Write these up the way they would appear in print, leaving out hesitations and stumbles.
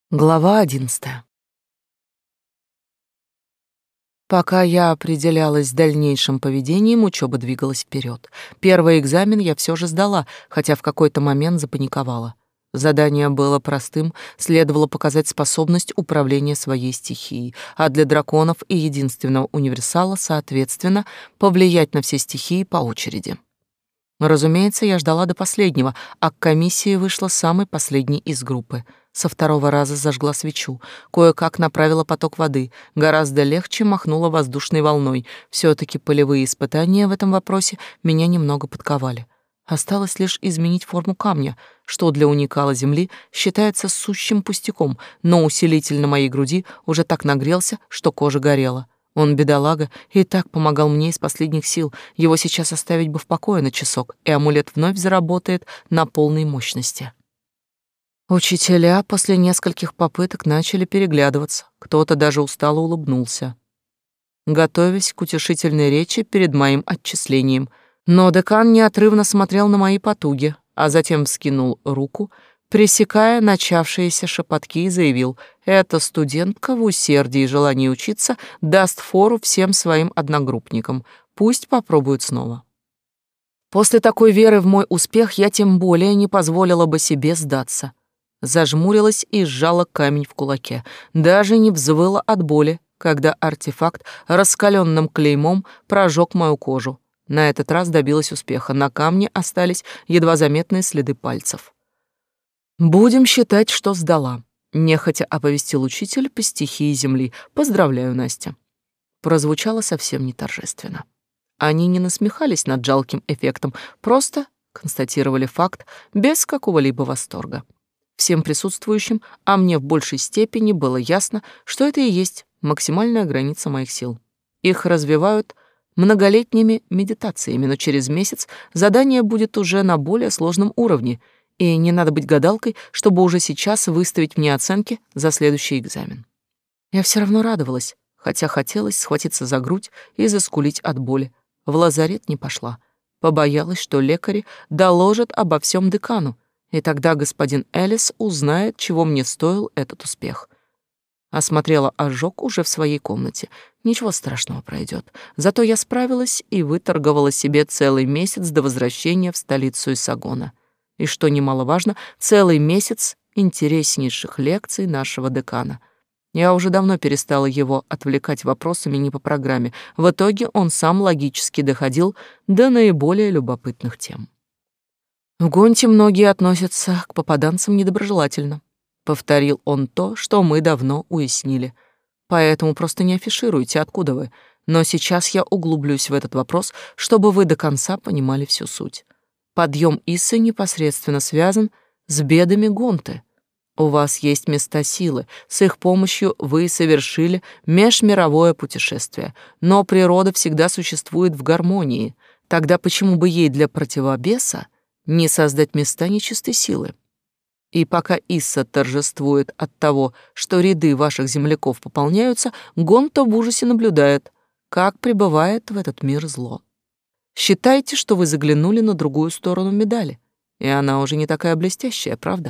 Глава 11. Пока я определялась с дальнейшим поведением, учеба двигалась вперед. Первый экзамен я все же сдала, хотя в какой-то момент запаниковала. Задание было простым, следовало показать способность управления своей стихией, а для драконов и единственного универсала, соответственно, повлиять на все стихии по очереди. Разумеется, я ждала до последнего, а к комиссии вышла самой последней из группы. Со второго раза зажгла свечу, кое-как направила поток воды, гораздо легче махнула воздушной волной. Все-таки полевые испытания в этом вопросе меня немного подковали. Осталось лишь изменить форму камня, что для уникала Земли считается сущим пустяком, но усилитель на моей груди уже так нагрелся, что кожа горела. Он, бедолага, и так помогал мне из последних сил. Его сейчас оставить бы в покое на часок, и амулет вновь заработает на полной мощности. Учителя после нескольких попыток начали переглядываться. Кто-то даже устало улыбнулся, готовясь к утешительной речи перед моим отчислением. Но декан неотрывно смотрел на мои потуги, а затем вскинул руку, пресекая начавшиеся шепотки, и заявил: «Эта студентка в усердии и желании учиться даст фору всем своим одногруппникам. Пусть попробуют снова». После такой веры в мой успех я тем более не позволила бы себе сдаться. Зажмурилась и сжала камень в кулаке. Даже не взвыла от боли, когда артефакт раскаленным клеймом прожег мою кожу. На этот раз добилась успеха. На камне остались едва заметные следы пальцев. «Будем считать, что сдала», — нехотя оповестил учитель по стихии земли. «Поздравляю, Настя». Прозвучало совсем не торжественно. Они не насмехались над жалким эффектом, просто констатировали факт без какого-либо восторга. Всем присутствующим, а мне в большей степени, было ясно, что это и есть максимальная граница моих сил. Их развивают многолетними медитациями, но через месяц задание будет уже на более сложном уровне, и не надо быть гадалкой, чтобы уже сейчас выставить мне оценки за следующий экзамен. Я все равно радовалась, хотя хотелось схватиться за грудь и заскулить от боли. В лазарет не пошла. Побоялась, что лекари доложат обо всем декану, и тогда господин Элис узнает, чего мне стоил этот успех. Осмотрела ожог уже в своей комнате. Ничего страшного, пройдет. Зато я справилась и выторговала себе целый месяц до возвращения в столицу Исагона. И, что немаловажно, целый месяц интереснейших лекций нашего декана. Я уже давно перестала его отвлекать вопросами не по программе. В итоге он сам логически доходил до наиболее любопытных тем. В Гонте многие относятся к попаданцам недоброжелательно. Повторил он то, что мы давно уяснили. Поэтому просто не афишируйте, откуда вы. Но сейчас я углублюсь в этот вопрос, чтобы вы до конца понимали всю суть. Подъем Иссы непосредственно связан с бедами Гонты. У вас есть места силы, с их помощью вы совершили межмировое путешествие, но природа всегда существует в гармонии. Тогда почему бы ей для противовеса не создать места нечистой силы? И пока Исса торжествует от того, что ряды ваших земляков пополняются, Гонта в ужасе наблюдает, как прибывает в этот мир зло. Считайте, что вы заглянули на другую сторону медали, и она уже не такая блестящая, правда?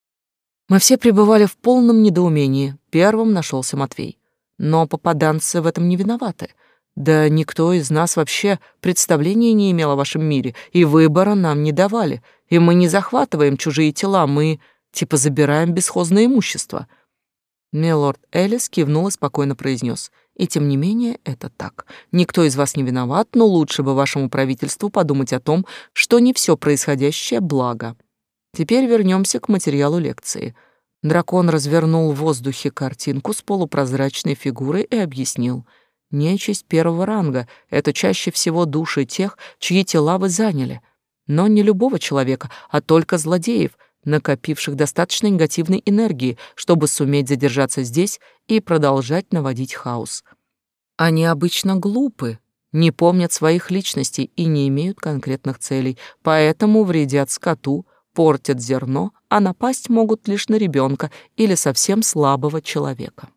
Мы все пребывали в полном недоумении. Первым нашелся Матвей. Но попаданцы в этом не виноваты. Да никто из нас вообще представления не имел о вашем мире, и выбора нам не давали. И мы не захватываем чужие тела, мы типа забираем бесхозное имущество. Милорд Элис кивнул и спокойно произнес: и тем не менее это так. Никто из вас не виноват, но лучше бы вашему правительству подумать о том, что не все происходящее благо. Теперь вернемся к материалу лекции. Дракон развернул в воздухе картинку с полупрозрачной фигурой и объяснил: нечисть первого ранга — это чаще всего души тех, чьи тела вы заняли. Но не любого человека, а только злодеев, накопивших достаточно негативной энергии, чтобы суметь задержаться здесь и продолжать наводить хаос. Они обычно глупы, не помнят своих личностей и не имеют конкретных целей, поэтому вредят скоту, портят зерно, а напасть могут лишь на ребенка или совсем слабого человека.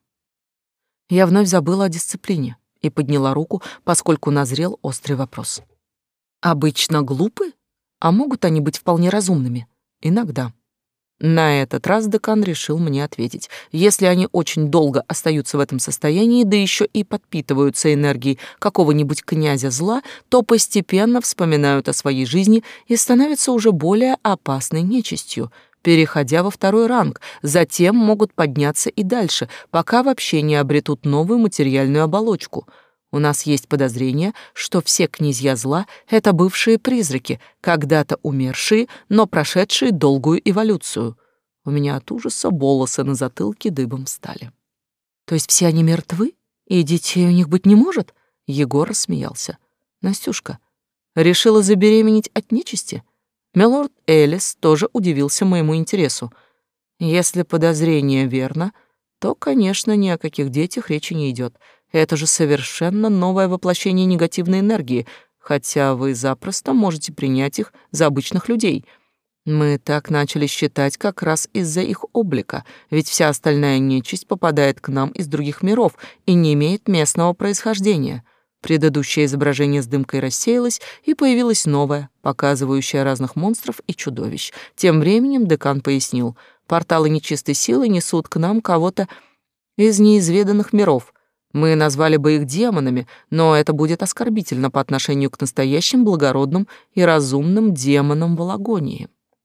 Я вновь забыла о дисциплине и подняла руку, поскольку назрел острый вопрос. Обычно глупы? А могут они быть вполне разумными? Иногда. На этот раз декан решил мне ответить. Если они очень долго остаются в этом состоянии, да еще и подпитываются энергией какого-нибудь князя зла, то постепенно вспоминают о своей жизни и становятся уже более опасной нечистью, переходя во второй ранг, затем могут подняться и дальше, пока вообще не обретут новую материальную оболочку. У нас есть подозрение, что все князья зла — это бывшие призраки, когда-то умершие, но прошедшие долгую эволюцию. У меня от ужаса волосы на затылке дыбом встали. То есть все они мертвы, и детей у них быть не может? Егор рассмеялся. Настюшка, решила забеременеть от нечисти? Милорд Элис тоже удивился моему интересу. Если подозрение верно, то, конечно, ни о каких детях речи не идет. Это же совершенно новое воплощение негативной энергии, хотя вы запросто можете принять их за обычных людей. Мы так начали считать как раз из-за их облика, ведь вся остальная нечисть попадает к нам из других миров и не имеет местного происхождения. Предыдущее изображение с дымкой рассеялось, и появилось новое, показывающее разных монстров и чудовищ. Тем временем декан пояснил, порталы нечистой силы несут к нам кого-то из неизведанных миров. Мы назвали бы их демонами, но это будет оскорбительно по отношению к настоящим благородным и разумным демонам Валагонии.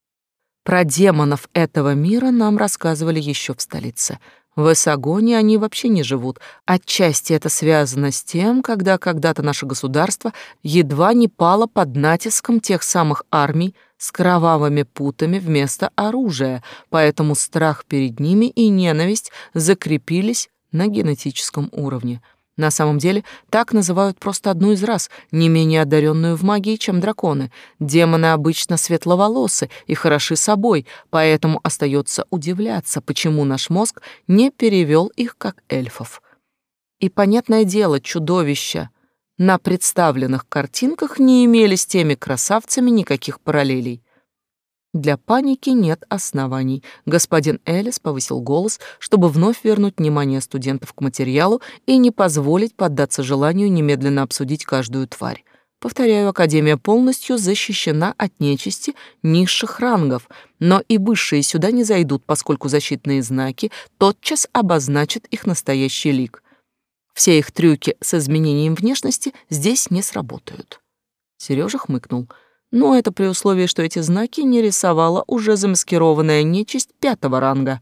Про демонов этого мира нам рассказывали еще в столице. В Эсагоне они вообще не живут. Отчасти это связано с тем, когда когда-то наше государство едва не пало под натиском тех самых армий с кровавыми путами вместо оружия, поэтому страх перед ними и ненависть закрепились на генетическом уровне. На самом деле, так называют просто одну из рас, не менее одаренную в магии, чем драконы. Демоны обычно светловолосы и хороши собой, поэтому остается удивляться, почему наш мозг не перевел их как эльфов. И, понятное дело, чудовища на представленных картинках не имели с теми красавцами никаких параллелей. Для паники нет оснований. Господин Элис повысил голос, чтобы вновь вернуть внимание студентов к материалу и не позволить поддаться желанию немедленно обсудить каждую тварь. Повторяю, Академия полностью защищена от нечисти низших рангов, но и высшие сюда не зайдут, поскольку защитные знаки тотчас обозначат их настоящий лик. Все их трюки с изменением внешности здесь не сработают. Сережа хмыкнул. Но это при условии, что эти знаки не рисовала уже замаскированная нечисть 5-го ранга.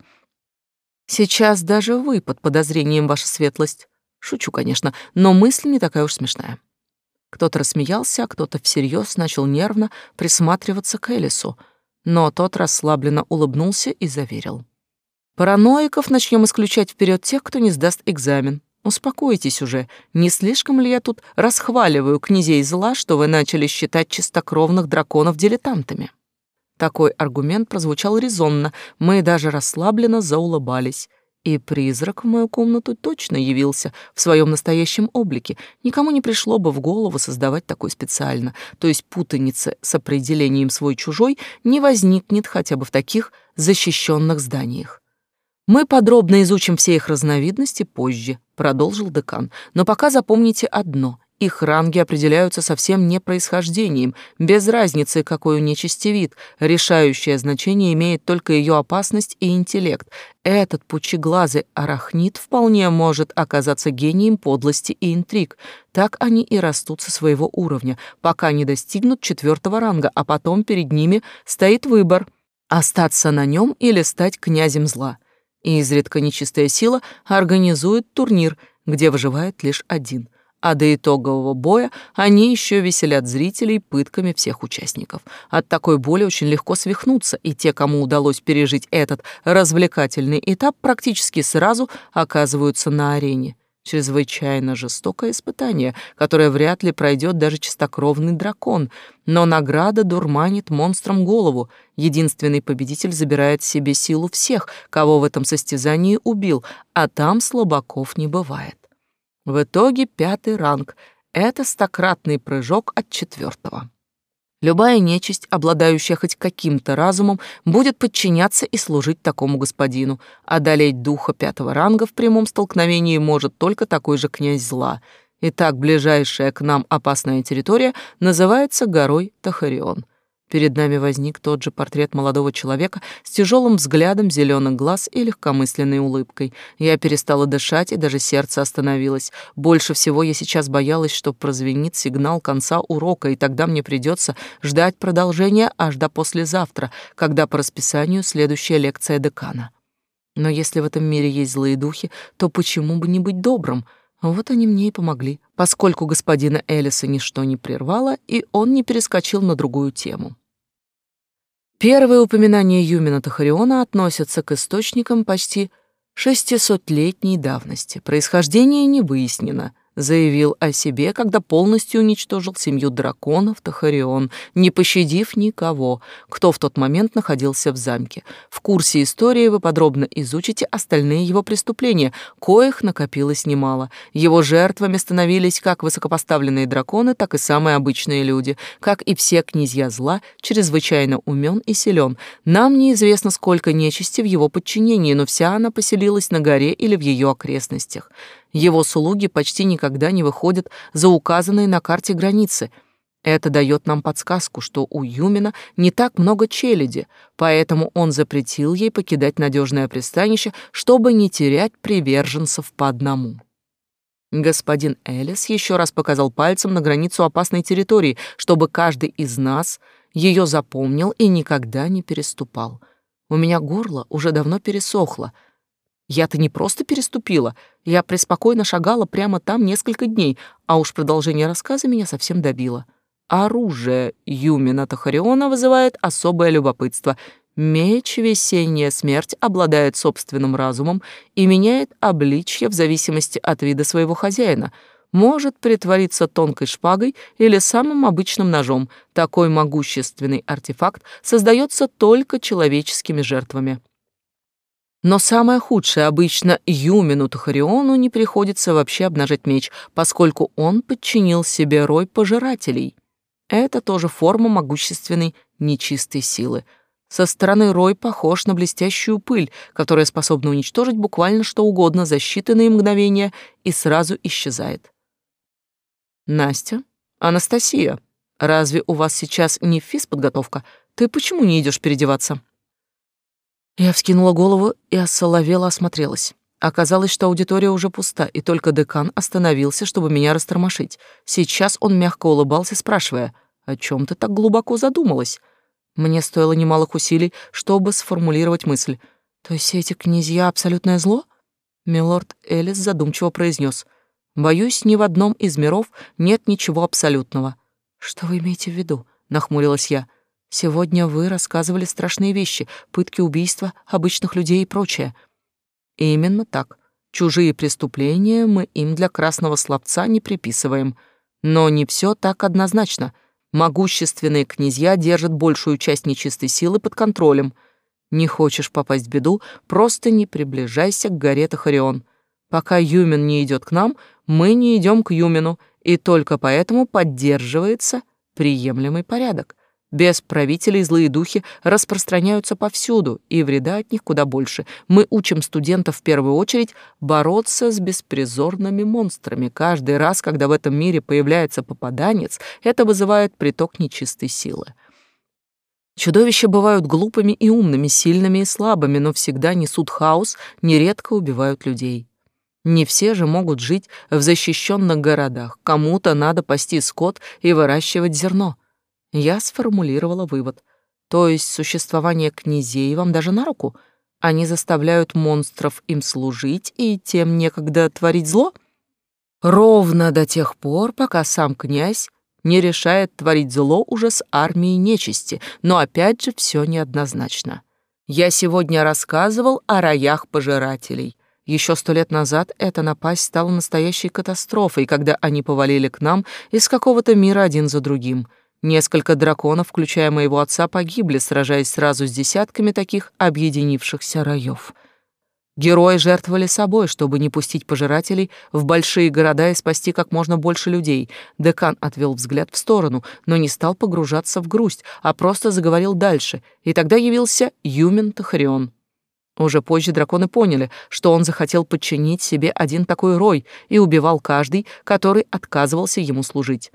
Сейчас даже вы под подозрением, ваша светлость. Шучу, конечно, но мысль не такая уж смешная. Кто-то рассмеялся, а кто-то всерьез начал нервно присматриваться к Элису, но тот расслабленно улыбнулся и заверил. Параноиков начнем исключать вперед тех, кто не сдаст экзамен. Успокойтесь уже, не слишком ли я тут расхваливаю князей зла, что вы начали считать чистокровных драконов дилетантами? Такой аргумент прозвучал резонно, мы даже расслабленно заулыбались. И призрак в мою комнату точно явился в своем настоящем облике. Никому не пришло бы в голову создавать такой специально, то есть путаница с определением свой-чужой не возникнет хотя бы в таких защищенных зданиях. Мы подробно изучим все их разновидности позже, продолжил декан, но пока запомните одно. Их ранги определяются совсем не происхождением, без разницы, какой у нечисти вид. Решающее значение имеет только ее опасность и интеллект. Этот пучеглазый арахнид вполне может оказаться гением подлости и интриг. Так они и растут со своего уровня, пока не достигнут 4-го ранга, а потом перед ними стоит выбор — остаться на нем или стать князем зла. И изредка нечистая сила организует турнир, где выживает лишь один. А до итогового боя они еще веселят зрителей пытками всех участников. От такой боли очень легко свихнуться, и те, кому удалось пережить этот развлекательный этап, практически сразу оказываются на арене. Чрезвычайно жестокое испытание, которое вряд ли пройдет даже чистокровный дракон, но награда дурманит монстрам голову. Единственный победитель забирает себе силу всех, кого в этом состязании убил, а там слабаков не бывает. В итоге 5-й ранг — это 100-кратный прыжок от 4-го. Любая нечисть, обладающая хоть каким-то разумом, будет подчиняться и служить такому господину. Одолеть духа 5-го ранга в прямом столкновении может только такой же князь зла. Итак, ближайшая к нам опасная территория называется горой Тахарион. Перед нами возник тот же портрет молодого человека с тяжелым взглядом зеленых глаз и легкомысленной улыбкой. Я перестала дышать, и даже сердце остановилось. Больше всего я сейчас боялась, что прозвенит сигнал конца урока, и тогда мне придется ждать продолжения аж до послезавтра, когда по расписанию следующая лекция декана. Но если в этом мире есть злые духи, то почему бы не быть добрым? Вот они мне и помогли, поскольку господина Элиса ничто не прервало, и он не перескочил на другую тему. Первые упоминания Юмина Тахариона относятся к источникам почти 600-летней давности. Происхождение не выяснено. Заявил о себе, когда полностью уничтожил семью драконов Тахарион, не пощадив никого, кто в тот момент находился в замке. В курсе истории вы подробно изучите остальные его преступления, коих накопилось немало. Его жертвами становились как высокопоставленные драконы, так и самые обычные люди. Как и все князья зла, чрезвычайно умен и силен. Нам неизвестно, сколько нечисти в его подчинении, но вся она поселилась на горе или в ее окрестностях. Его слуги почти никогда не выходят за указанные на карте границы. Это дает нам подсказку, что у Юмина не так много челяди, поэтому он запретил ей покидать надежное пристанище, чтобы не терять приверженцев по одному. Господин Элис еще раз показал пальцем на границу опасной территории, чтобы каждый из нас ее запомнил и никогда не переступал. У меня горло уже давно пересохло. Я-то не просто переступила, я преспокойно шагала прямо там несколько дней, а уж продолжение рассказа меня совсем добило. Оружие Юмина Тахариона вызывает особое любопытство. Меч «Весенняя смерть» обладает собственным разумом и меняет обличье в зависимости от вида своего хозяина. Может притвориться тонкой шпагой или самым обычным ножом. Такой могущественный артефакт создается только человеческими жертвами. Но самое худшее, обычно Юмину Тахариону не приходится вообще обнажать меч, поскольку он подчинил себе рой пожирателей. Это тоже форма могущественной нечистой силы. Со стороны рой похож на блестящую пыль, которая способна уничтожить буквально что угодно за считанные мгновения и сразу исчезает. Настя, Анастасия, разве у вас сейчас не физподготовка? Ты почему не идешь переодеваться? Я вскинула голову и осоловела осмотрелась. Оказалось, что аудитория уже пуста, и только декан остановился, чтобы меня растормошить. Сейчас он мягко улыбался, спрашивая: «О чем ты так глубоко задумалась?» Мне стоило немалых усилий, чтобы сформулировать мысль. «То есть эти князья — абсолютное зло?» Милорд Элис задумчиво произнес: «Боюсь, ни в одном из миров нет ничего абсолютного». «Что вы имеете в виду?» — нахмурилась я. «Сегодня вы рассказывали страшные вещи, пытки, убийства обычных людей и прочее». «Именно так. Чужие преступления мы им для красного словца не приписываем. Но не все так однозначно. Могущественные князья держат большую часть нечистой силы под контролем. Не хочешь попасть в беду, просто не приближайся к горе Тахарион. Пока Юмин не идет к нам, мы не идем к Юмину, и только поэтому поддерживается приемлемый порядок. Без правителей злые духи распространяются повсюду, и вреда от них куда больше. Мы учим студентов в первую очередь бороться с беспризорными монстрами. Каждый раз, когда в этом мире появляется попаданец, это вызывает приток нечистой силы. Чудовища бывают глупыми и умными, сильными и слабыми, но всегда несут хаос, нередко убивают людей. Не все же могут жить в защищенных городах. Кому-то надо пасти скот и выращивать зерно. Я сформулировала вывод. То есть существование князей вам даже на руку? Они заставляют монстров им служить, и тем некогда творить зло? Ровно до тех пор, пока сам князь не решает творить зло уже с армией нечисти, но опять же все неоднозначно. Я сегодня рассказывал о роях пожирателей. Еще 100 лет назад эта напасть стала настоящей катастрофой, когда они повалили к нам из какого-то мира один за другим. Несколько драконов, включая моего отца, погибли, сражаясь сразу с десятками таких объединившихся роев. Герои жертвовали собой, чтобы не пустить пожирателей в большие города и спасти как можно больше людей. Декан отвел взгляд в сторону, но не стал погружаться в грусть, а просто заговорил дальше, и тогда явился Юмин Тахарион. Уже позже драконы поняли, что он захотел подчинить себе один такой рой и убивал каждый, который отказывался ему служить.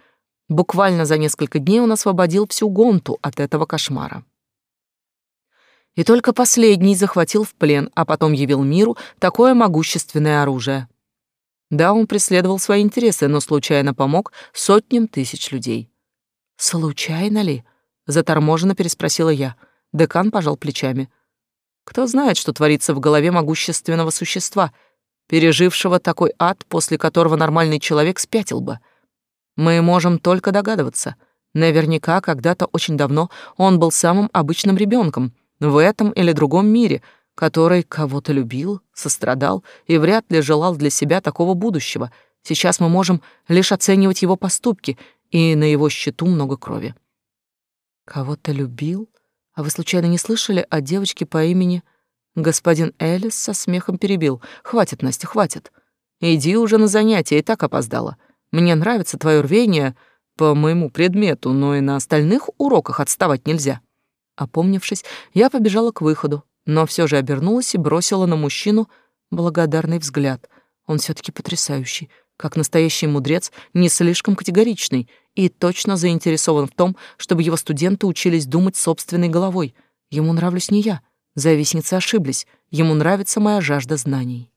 Буквально за несколько дней он освободил всю Гонту от этого кошмара. И только последний захватил в плен, а потом явил миру такое могущественное оружие. Да, он преследовал свои интересы, но случайно помог сотням тысяч людей. «Случайно ли?» — заторможенно переспросила я. Декан пожал плечами. «Кто знает, что творится в голове могущественного существа, пережившего такой ад, после которого нормальный человек спятил бы. Мы можем только догадываться. Наверняка когда-то очень давно он был самым обычным ребенком в этом или другом мире, который кого-то любил, сострадал и вряд ли желал для себя такого будущего. Сейчас мы можем лишь оценивать его поступки, и на его счету много крови». «Кого-то любил? А вы случайно не слышали о девочке по имени...» Господин Элис со смехом перебил. «Хватит, Настя, хватит. Иди уже на занятия, и так опоздала. Мне нравится твое рвение по моему предмету, но и на остальных уроках отставать нельзя». Опомнившись, я побежала к выходу, но все же обернулась и бросила на мужчину благодарный взгляд. Он все-таки потрясающий, как настоящий мудрец, не слишком категоричный и точно заинтересован в том, чтобы его студенты учились думать собственной головой. Ему нравлюсь не я. Завистницы ошиблись. Ему нравится моя жажда знаний.